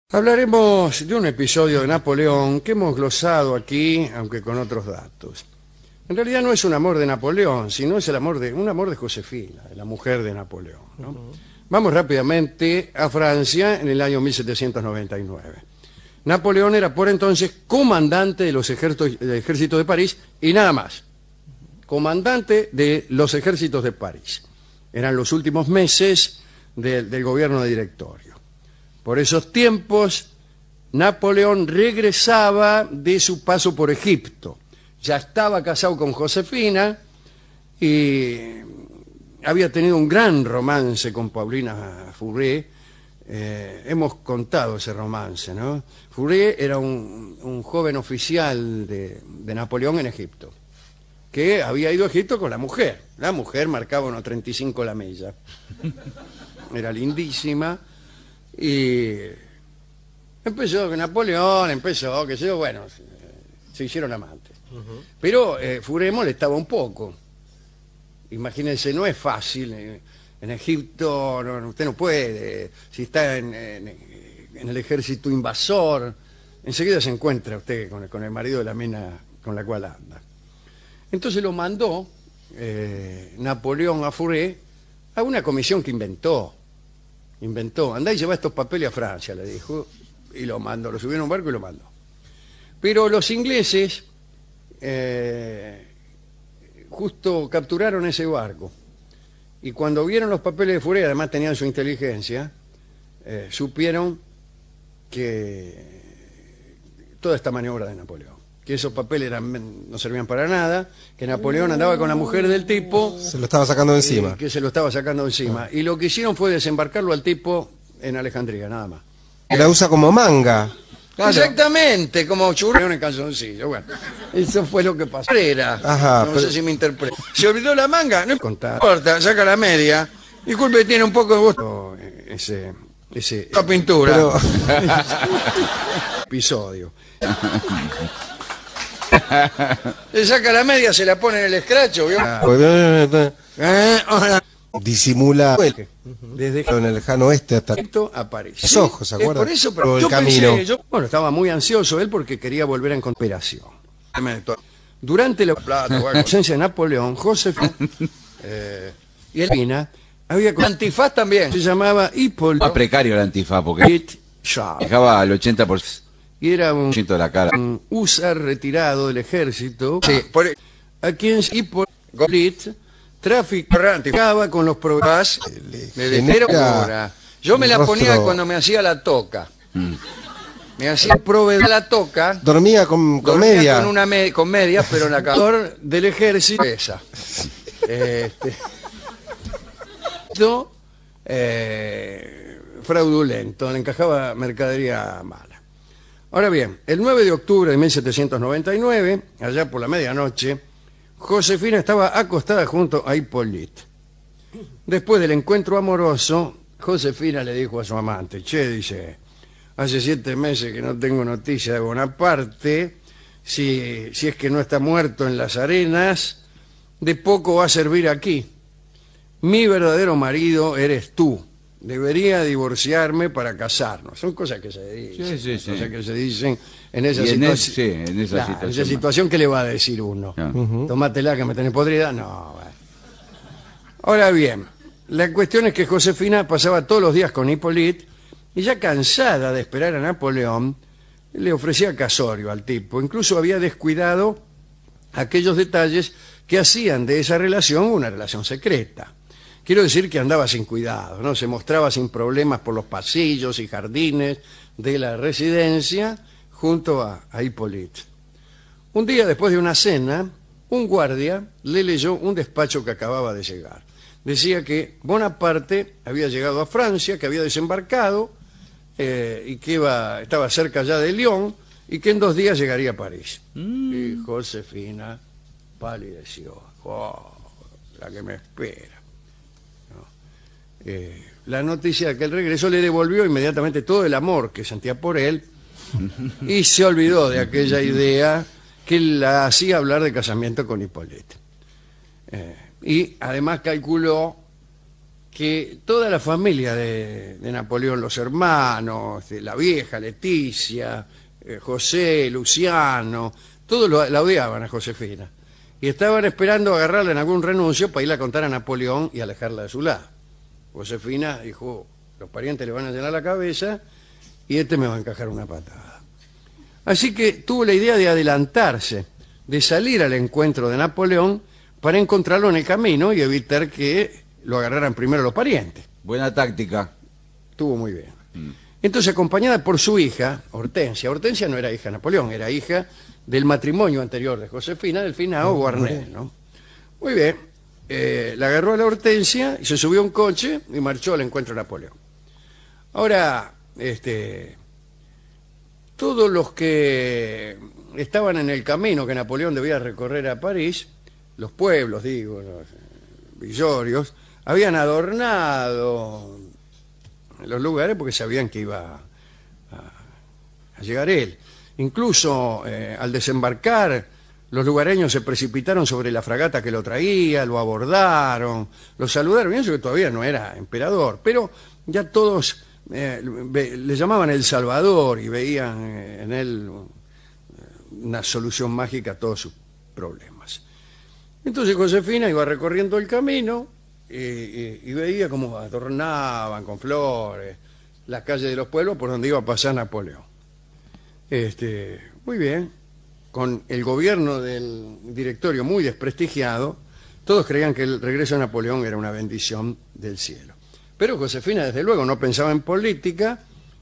Hablaremos de un episodio de Napoleón que hemos glosado aquí, aunque con otros datos. En realidad no es un amor de Napoleón, sino es un amor de Josefina, la mujer de Napoleón, ¿no? Vamos rápidamente a Francia en el año 1799. Napoleón era por entonces comandante de los ejércitos de París y nada más. Comandante de los ejércitos de París. Eran los últimos meses del gobierno de directorio. Por esos tiempos, Napoleón regresaba de su paso por Egipto. Ya estaba casado con Josefina y había tenido un gran romance con Paulina Fourré. Hemos contado ese romance, ¿no? Fourré era un joven oficial de Napoleón en Egipto, que había ido a Egipto con la mujer. La mujer marcaba unos 35 la milla. Era lindísima. Y empezó con Napoleón, qué sé yo, bueno, se hicieron amantes. Pero Fourré molestaba un poco. Imagínense, no es fácil. En Egipto usted no puede, si está en el ejército invasor, enseguida se encuentra usted con el marido de la mina con la cual anda. Entonces lo mandó Napoleón a Fourré a una comisión que inventó, andá y lleva estos papeles a Francia, le dijo, y lo mandó, lo subió en un barco y lo mandó. Pero los ingleses justo capturaron ese barco, y cuando vieron los papeles de Fourré, además tenían su inteligencia, supieron que toda esta maniobra de Napoleón, que esos papeles no servían para nada, que Napoleón andaba con la mujer del tipo. Se lo estaba sacando de encima. Que se lo estaba sacando de encima. Y lo que hicieron fue desembarcarlo al tipo en Alejandría, nada más. La usa como manga. Claro. Exactamente, como churreón en calzoncillo. Bueno, eso fue lo que pasó. No sé si me interpreto. Se olvidó la manga, no importa, saca la media. Disculpe, tiene un poco de gusto esa pintura. Episodio. Se saca la media, se la pone en el escracho, ¿vio? Disimula desde en el lejano oeste hasta a París. Los ojos, ¿se acuerda? Por eso, pero yo pensé, estaba muy ansioso él porque quería volver a operación. Durante la ausencia de Napoleón, Josefina y Elvina había con antifaz también. Se llamaba Hippolyte. Más precario el antifaz porque dejaba al 80%. Y era un de la cara. húsar retirado del ejército, a quien Hippolyte traficaba con los problemas de dinero. Yo me la ponía cuando me hacía la toca. Me hacía proveedor la toca. Dormía con media. Con medias, pero en la cabeza del ejército. Fraudulento, le encajaba mercadería mala. Ahora bien, el 9 de octubre de 1799, allá por la medianoche, Josefina estaba acostada junto a Hippolyte. Después del encuentro amoroso, Josefina le dijo a su amante, dice, hace 7 meses que no tengo noticia de Bonaparte, si es que no está muerto en las arenas, de poco va a servir aquí. Mi verdadero marido eres tú. Debería divorciarme para casarnos. Son cosas que se dicen. Sí. Cosas que se dicen en esa situación. En esa situación, ¿qué le va a decir uno? Tómatela que me tenés podrida. No, bueno. Ahora bien, la cuestión es que Josefina pasaba todos los días con Hippolyte y ya cansada de esperar a Napoleón, le ofrecía casorio al tipo. Incluso había descuidado aquellos detalles que hacían de esa relación una relación secreta. Quiero decir que andaba sin cuidado, ¿no? Se mostraba sin problemas por los pasillos y jardines de la residencia junto a Hippolyte. Un día, después de una cena, un guardia le leyó un despacho que acababa de llegar. Decía que Bonaparte había llegado a Francia, que había desembarcado y que estaba cerca ya de Lyon y que en 2 días llegaría a París. Y Josefina palideció. Oh, la que me espera. La noticia de que el regreso le devolvió inmediatamente todo el amor que sentía por él y se olvidó de aquella idea que la hacía hablar de casamiento con Hippolyte. Y además calculó que toda la familia de Napoleón, los hermanos, la vieja Leticia, José, Luciano, todos la odiaban a Josefina. Y estaban esperando agarrarla en algún renuncio para irla a contar a Napoleón y alejarla de su lado. Josefina dijo, los parientes le van a llenar la cabeza y este me va a encajar una patada. Así que tuvo la idea de adelantarse, de salir al encuentro de Napoleón para encontrarlo en el camino y evitar que lo agarraran primero los parientes. Buena táctica. Estuvo muy bien. Entonces, acompañada por su hija, Hortensia. Hortensia no era hija de Napoleón, era hija del matrimonio anterior de Josefina, del finado Guarnel, ¿no? Muy bien. La agarró a la Hortensia y se subió a un coche y marchó al encuentro de Napoleón. Ahora, todos los que estaban en el camino que Napoleón debía recorrer a París, los pueblos, digo, los villorios, habían adornado los lugares porque sabían que iba a llegar él. Incluso al desembarcar, los lugareños se precipitaron sobre la fragata que lo traía, lo abordaron, lo saludaron, y eso que todavía no era emperador, pero ya todos le llamaban el Salvador y veían en él una solución mágica a todos sus problemas. Entonces Josefina iba recorriendo el camino y veía cómo adornaban con flores las calles de los pueblos por donde iba a pasar Napoleón. Muy bien, con el gobierno del directorio muy desprestigiado, todos creían que el regreso de Napoleón era una bendición del cielo. Pero Josefina, desde luego, no pensaba en política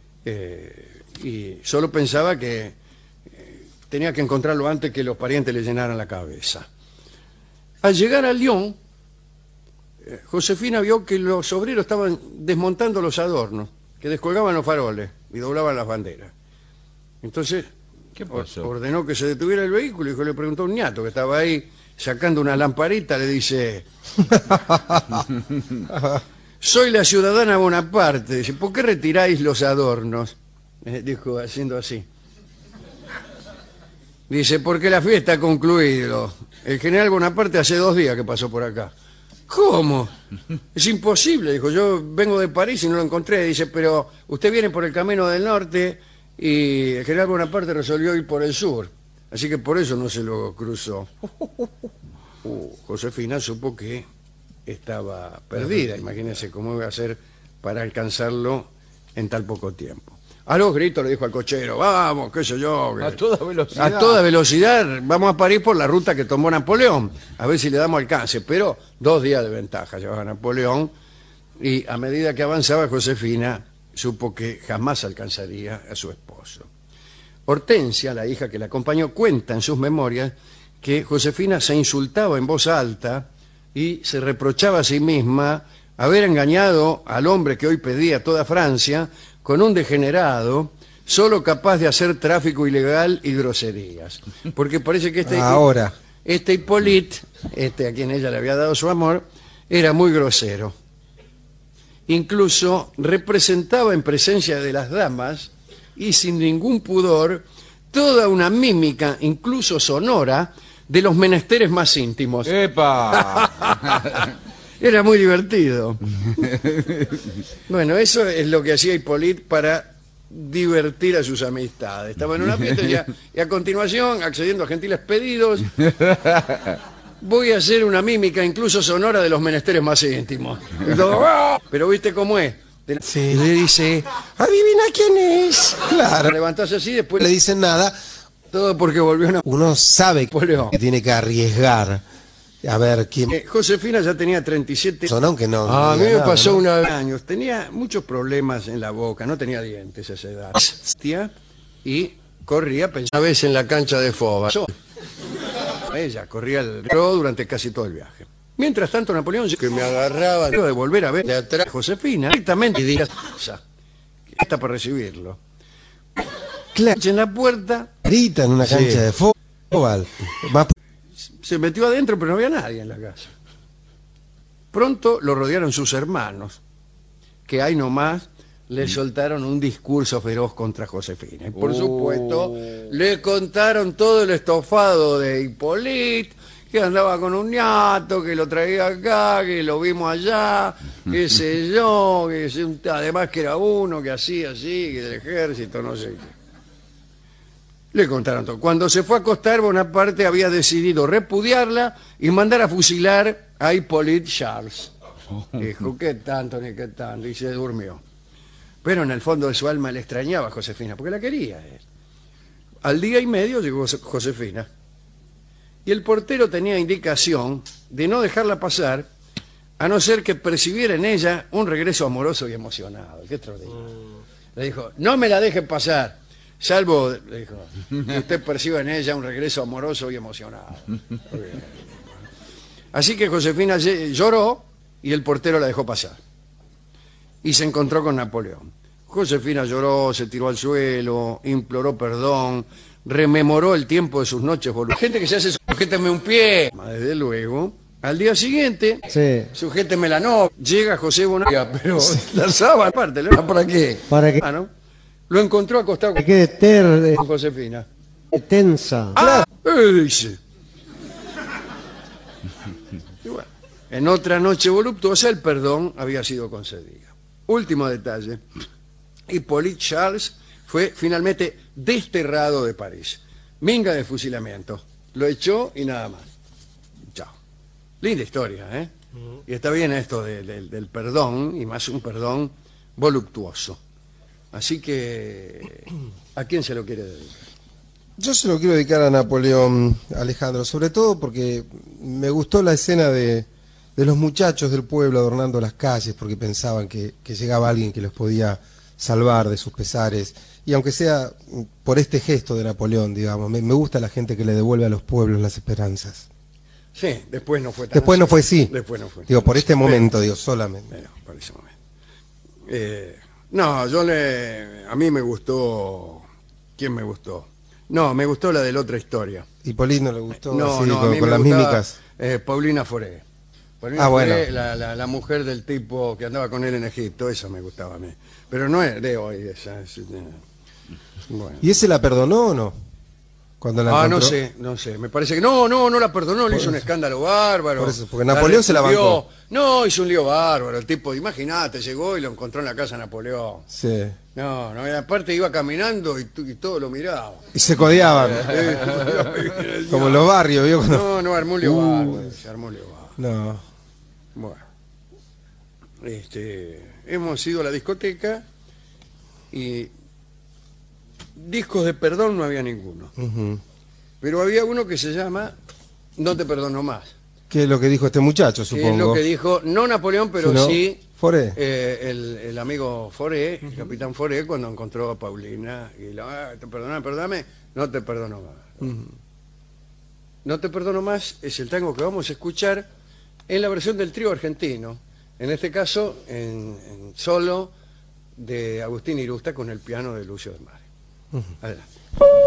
y solo pensaba que tenía que encontrarlo antes que los parientes le llenaran la cabeza. Al llegar a Lyon, Josefina vio que los obreros estaban desmontando los adornos, que descolgaban los faroles y doblaban las banderas. Entonces, ¿qué pasó? Ordenó que se detuviera el vehículo y le preguntó a un ñato que estaba ahí sacando una lamparita, le dice: soy la ciudadana Bonaparte. Dice: ¿por qué retiráis los adornos? Dijo haciendo así. Dice: porque la fiesta ha concluido. El general Bonaparte hace 2 días que pasó por acá. ¿Cómo? Es imposible, dijo. Yo vengo de París y no lo encontré. Dice: pero usted viene por el camino del norte y el general Bonaparte resolvió ir por el sur. Así que por eso no se lo cruzó. Josefina supo que estaba perdida. Imagínense cómo iba a hacer para alcanzarlo en tan poco tiempo. A los gritos le dijo al cochero: vamos, qué sé yo. A toda velocidad. A toda velocidad, vamos a París por la ruta que tomó Napoleón. A ver si le damos alcance. Pero 2 días de ventaja llevaba Napoleón. Y a medida que avanzaba, Josefina supo que jamás alcanzaría a su esposo. Hortensia, la hija que la acompañó, cuenta en sus memorias que Josefina se insultaba en voz alta y se reprochaba a sí misma haber engañado al hombre que hoy pedía toda Francia con un degenerado solo capaz de hacer tráfico ilegal y groserías. Porque parece que este Hippolyte, a quien ella le había dado su amor, era muy grosero. Incluso representaba en presencia de las damas y sin ningún pudor toda una mímica, incluso sonora, de los menesteres más íntimos. ¡Epa! Era muy divertido. Bueno, eso es lo que hacía Hippolyte para divertir a sus amistades. Estaba en una fiesta y a continuación, accediendo a gentiles pedidos, voy a hacer una mímica incluso sonora de los menesteres más íntimos. Y todo, ¡ah! Pero ¿viste cómo es? Sí. Le dice: Adivina quién es. Claro. levantase así, después Le dicen nada. todo porque volvió una... Uno sabe Napoleón. que tiene que arriesgar. A ver quién. Josefina ya tenía 37 Son, aunque no. A no mí me nada, pasó ¿no? una vez años. Tenía muchos problemas en la boca, no tenía dientes a esa edad. Y corría, una vez en la cancha de Foba. Ella corría el río durante casi todo el viaje. Mientras tanto, Napoleón, que me agarraba de volver a ver de atrás a Josefina, directamente, y diría: que está para recibirlo. Claro. En la puerta, Grita en una cancha de fútbol. Más se metió adentro, pero no había nadie en la casa. Pronto lo rodearon sus hermanos, que ahí nomás le soltaron un discurso feroz contra Josefina. Y por supuesto, le contaron todo el estofado de Hippolyte, que andaba con un ñato, que lo traía acá, que lo vimos allá, qué sé yo, además que era uno, que hacía así, que del ejército, no sé qué. Le contaron todo. Cuando se fue a acostar, Bonaparte había decidido repudiarla y mandar a fusilar a Hippolyte Charles. Dijo, qué tanto ni qué tanto, y se durmió. Pero en el fondo de su alma le extrañaba a Josefina, porque la quería él. Al día y medio llegó Josefina, y el portero tenía indicación de no dejarla pasar, a no ser que percibiera en ella un regreso amoroso y emocionado. Qué extraordinario. Le dijo, no me la dejen pasar. Salvo, le dijo, que usted perciba en ella un regreso amoroso y emocionado. Así que Josefina lloró y el portero la dejó pasar. Y se encontró con Napoleón. Josefina lloró, se tiró al suelo, imploró perdón, rememoró el tiempo de sus noches voluptuosas. Gente que se hace, sujéteme un pie. Desde luego. Al día siguiente, Sí. sujéteme la novia. Llega José Bonaparte, pero la sábana aparte, ¿para qué? ¿Para qué? Ah, ¿no? Lo encontró acostado Que quede con Josefina. tensa. ¡Ah! Dice. Y bueno, en otra noche voluptuosa el perdón había sido concedido. Último detalle. Hippolyte Charles fue finalmente desterrado de París. Minga de fusilamiento. Lo echó y nada más. Chao. Linda historia, ¿eh? Y está bien esto del perdón, y más un perdón voluptuoso. Así que, ¿a quién se lo quiere dedicar? Yo se lo quiero dedicar a Napoleón, Alejandro, sobre todo porque me gustó la escena de los muchachos del pueblo adornando las calles porque pensaban que llegaba alguien que los podía salvar de sus pesares. Y aunque sea por este gesto de Napoleón, digamos, me gusta la gente que le devuelve a los pueblos las esperanzas. Sí, después no fue tan Después no así. fue así. Después no fue. Digo, por este momento, digo, solamente. Bueno, por ese momento. No, a mí me gustó. ¿Quién me gustó? No, me gustó la de la otra historia. Hippolyte no le gustó No, así, no, a mí con me las gustaba, mímicas. Paulina Foré. Paulina Ah, Foré, bueno. la mujer del tipo que andaba con él en Egipto, esa me gustaba a mí. Pero no es de hoy esa. Bueno. ¿Y ese la perdonó o no? Cuando la encontró. No sé, me parece que no la perdonó, le hizo un escándalo bárbaro. Por eso, porque Napoleón se la bancó. No, hizo un lío bárbaro, el tipo, imagínate, llegó y lo encontró en la casa de Napoleón. Sí. No, y aparte iba caminando y todo lo miraba. Y se codeaban. Como en los barrios, ¿vio? No, armó un lío bárbaro, se armó un lío bárbaro. No. Bueno, hemos ido a la discoteca y discos de perdón no había ninguno. Ujú. Pero había uno que se llama No te perdono más. ¿Qué es lo que dijo este muchacho, Que supongo? es lo que dijo, no Napoleón, pero Sino sí Foré. el amigo Foré, el capitán Foré, cuando encontró a Paulina. Y perdóname, no te perdono más. No te perdono más es el tango que vamos a escuchar en la versión del trío argentino. En este caso, en solo de Agustín Irusta con el piano de Lucio de Mare. Adelante.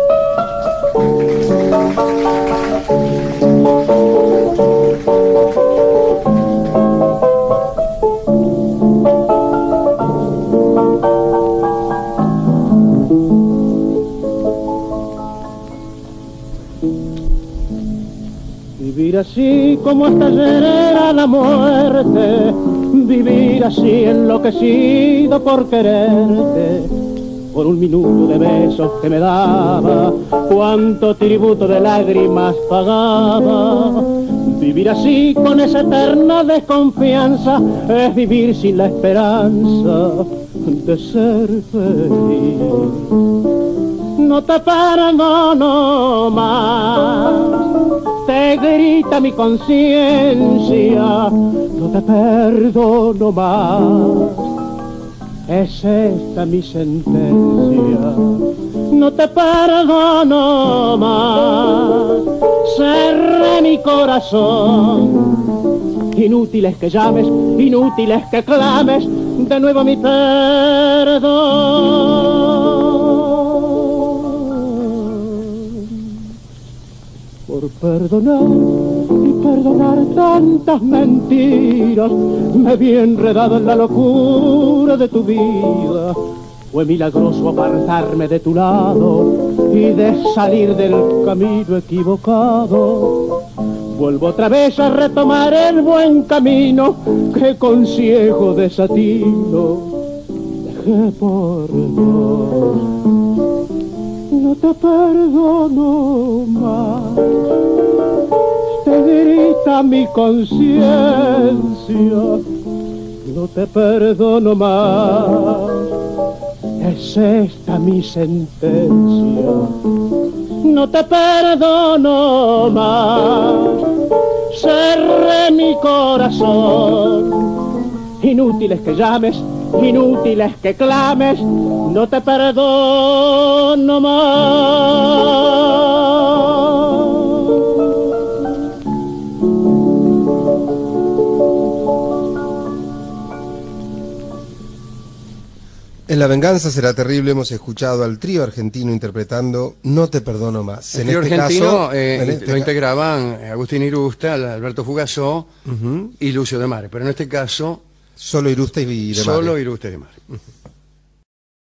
Vivir así como hasta ayer era la muerte, vivir así enloquecido por quererte, por un minuto de besos que me daba, cuánto tributo de lágrimas pagaba. Vivir así con esa eterna desconfianza es vivir sin la esperanza de ser feliz. No te perdono más, te grita mi conciencia, no te perdono más, es esta mi sentencia. No te perdono más, cerré mi corazón. Inútiles que llames, inútiles que clames de nuevo mi perdón. Por perdonar y perdonar tantas mentiras, me vi enredado en la locura de tu vida. Fue milagroso apartarme de tu lado y de salir del camino equivocado. vuelvo otra vez a retomar el buen camino que con ciego desatino dejé por vos. No te perdono más, te grita mi conciencia. No te perdono más, es esta mi sentencia. No te perdono más, cerré mi corazón. Inútiles que llames, inútiles que clames, no te perdono más. En La venganza será terrible hemos escuchado al trío argentino interpretando No te perdono más. El trío argentino lo integraban Agustín Irusta, Alberto Fugazó y Lucio de Mare, pero en este caso solo Irusta y de Mare. solo Irusta y de Mare.